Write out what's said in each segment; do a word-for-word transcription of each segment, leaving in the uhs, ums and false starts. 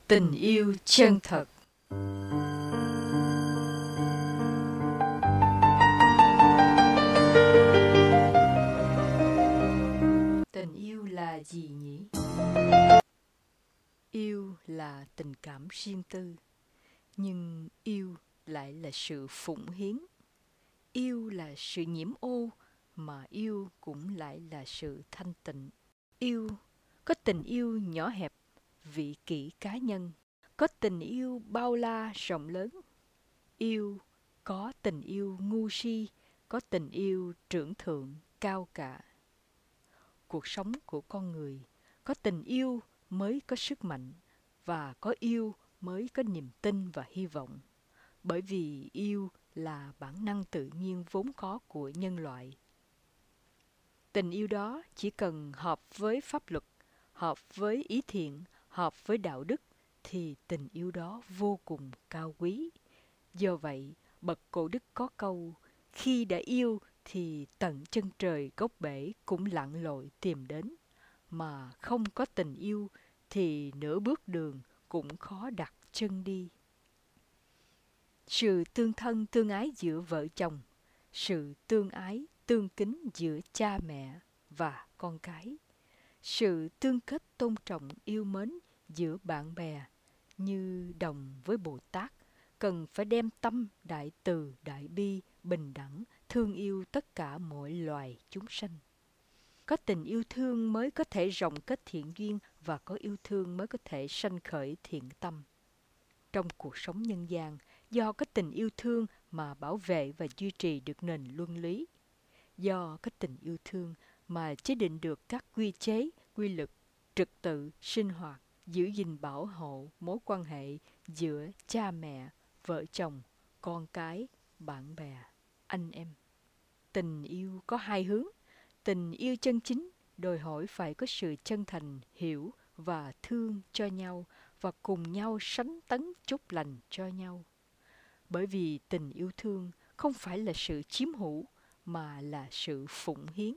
Tình yêu chân thật. Tình yêu là gì nhỉ? Yêu là tình cảm riêng tư, nhưng yêu lại là sự phụng hiến. Yêu là sự nhiễm ô, mà yêu cũng lại là sự thanh tịnh. Yêu có tình yêu nhỏ hẹp, vị kỷ cá nhân, có tình yêu bao la rộng lớn. Yêu có tình yêu ngu si, có tình yêu trưởng thượng cao cả. Cuộc sống của con người có tình yêu mới có sức mạnh, và có yêu mới có niềm tin và hy vọng. Bởi vì yêu là bản năng tự nhiên vốn có của nhân loại. Tình yêu đó chỉ cần hợp với pháp luật, hợp với ý thiện, hợp với đạo đức, thì tình yêu đó vô cùng cao quý. Do vậy, bậc cổ đức có câu, khi đã yêu thì tận chân trời góc bể cũng lặn lội tìm đến, mà không có tình yêu thì nửa bước đường cũng khó đặt chân đi. Sự tương thân tương ái giữa vợ chồng, sự tương ái tương kính giữa cha mẹ và con cái, sự tương kết tôn trọng yêu mến giữa bạn bè như đồng với Bồ Tát, cần phải đem tâm đại từ đại bi bình đẳng thương yêu tất cả mọi loài chúng sanh. Có tình yêu thương mới có thể rộng kết thiện duyên, và có yêu thương mới có thể sanh khởi thiện tâm. Trong cuộc sống nhân gian, do có tình yêu thương mà bảo vệ và duy trì được nền luân lý. Do có tình yêu thương mà chế định được các quy chế, quy luật, trật tự, sinh hoạt, giữ gìn bảo hộ mối quan hệ giữa cha mẹ, vợ chồng, con cái, bạn bè, anh em. Tình yêu có hai hướng. Tình yêu chân chính đòi hỏi phải có sự chân thành, hiểu và thương cho nhau, và cùng nhau sánh tấn chúc lành cho nhau. Bởi vì tình yêu thương không phải là sự chiếm hữu, mà là sự phụng hiến.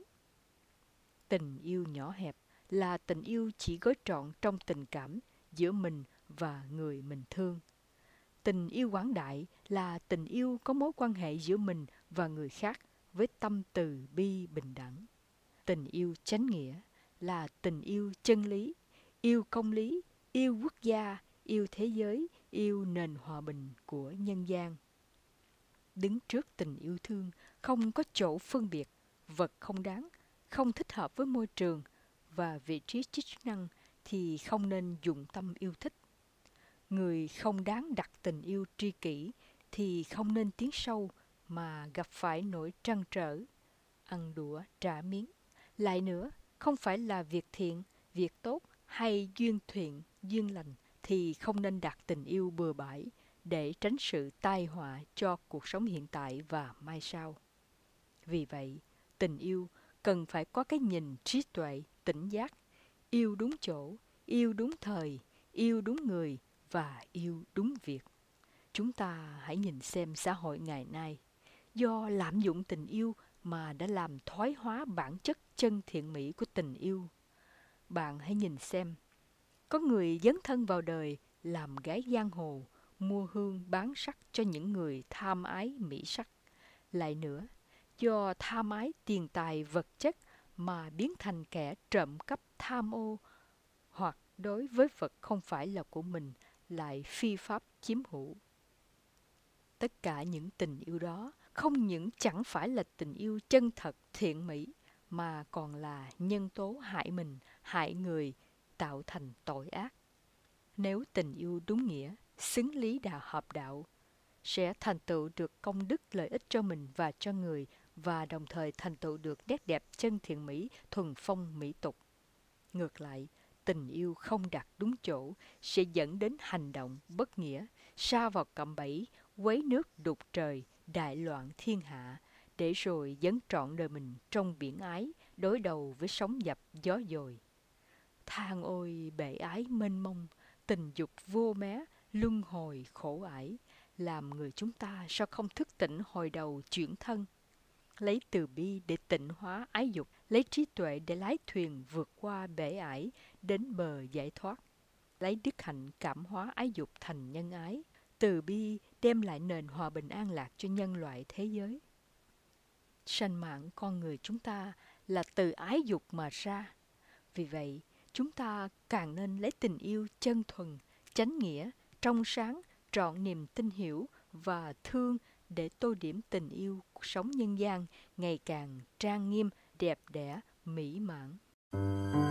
Tình yêu nhỏ hẹp là tình yêu chỉ gói trọn trong tình cảm giữa mình và người mình thương. Tình yêu quảng đại là tình yêu có mối quan hệ giữa mình và người khác với tâm từ bi bình đẳng. Tình yêu chánh nghĩa là tình yêu chân lý, yêu công lý, yêu quốc gia, yêu thế giới, yêu nền hòa bình của nhân gian. Đứng trước tình yêu thương, không có chỗ phân biệt, vật không đáng, không thích hợp với môi trường và vị trí chức năng thì không nên dụng tâm yêu thích. Người không đáng đặt tình yêu tri kỷ thì không nên tiến sâu, mà gặp phải nỗi trăn trở, ăn đũa trả miếng. Lại nữa, không phải là việc thiện, việc tốt hay duyên thiện, duyên lành thì không nên đặt tình yêu bừa bãi để tránh sự tai họa cho cuộc sống hiện tại và mai sau. Vì vậy, tình yêu cần phải có cái nhìn trí tuệ, tỉnh giác, yêu đúng chỗ, yêu đúng thời, yêu đúng người và yêu đúng việc. Chúng ta hãy nhìn xem xã hội ngày nay, do lạm dụng tình yêu mà đã làm thoái hóa bản chất chân thiện mỹ của tình yêu. Bạn hãy nhìn xem, có người dấn thân vào đời làm gái giang hồ, mua hương bán sắc cho những người tham ái mỹ sắc. Lại nữa, do tham ái tiền tài vật chất mà biến thành kẻ trộm cắp tham ô, hoặc đối với vật không phải là của mình lại phi pháp chiếm hữu. Tất cả những tình yêu đó không những chẳng phải là tình yêu chân thật thiện mỹ, mà còn là nhân tố hại mình, hại người, tạo thành tội ác. Nếu tình yêu đúng nghĩa, xứng lý đạo hợp đạo, sẽ thành tựu được công đức lợi ích cho mình và cho người, và đồng thời thành tựu được nét đẹp chân thiện mỹ, thuần phong mỹ tục. Ngược lại, tình yêu không đặt đúng chỗ sẽ dẫn đến hành động bất nghĩa, sa vào cạm bẫy, quấy nước đục trời, đại loạn thiên hạ, để rồi dấn trọn đời mình trong biển ái, đối đầu với sóng dập gió dồi. Than ôi bể ái mênh mông, tình dục vô mé, luân hồi khổ ải, làm người chúng ta sao không thức tỉnh hồi đầu chuyển thân. Lấy từ bi để tịnh hóa ái dục, lấy trí tuệ để lái thuyền vượt qua bể ải đến bờ giải thoát. lấy đức hạnh cảm hóa ái dục thành nhân ái. Từ bi đem lại nền hòa bình an lạc cho nhân loại thế giới. Sanh mạng con người chúng ta là từ ái dục mà ra. Vì vậy, chúng ta càng nên lấy tình yêu chân thuần, chánh nghĩa, trong sáng, trọn niềm tin hiểu và thương để tô điểm tình yêu cuộc sống nhân gian ngày càng trang nghiêm, đẹp đẽ, mỹ mãn.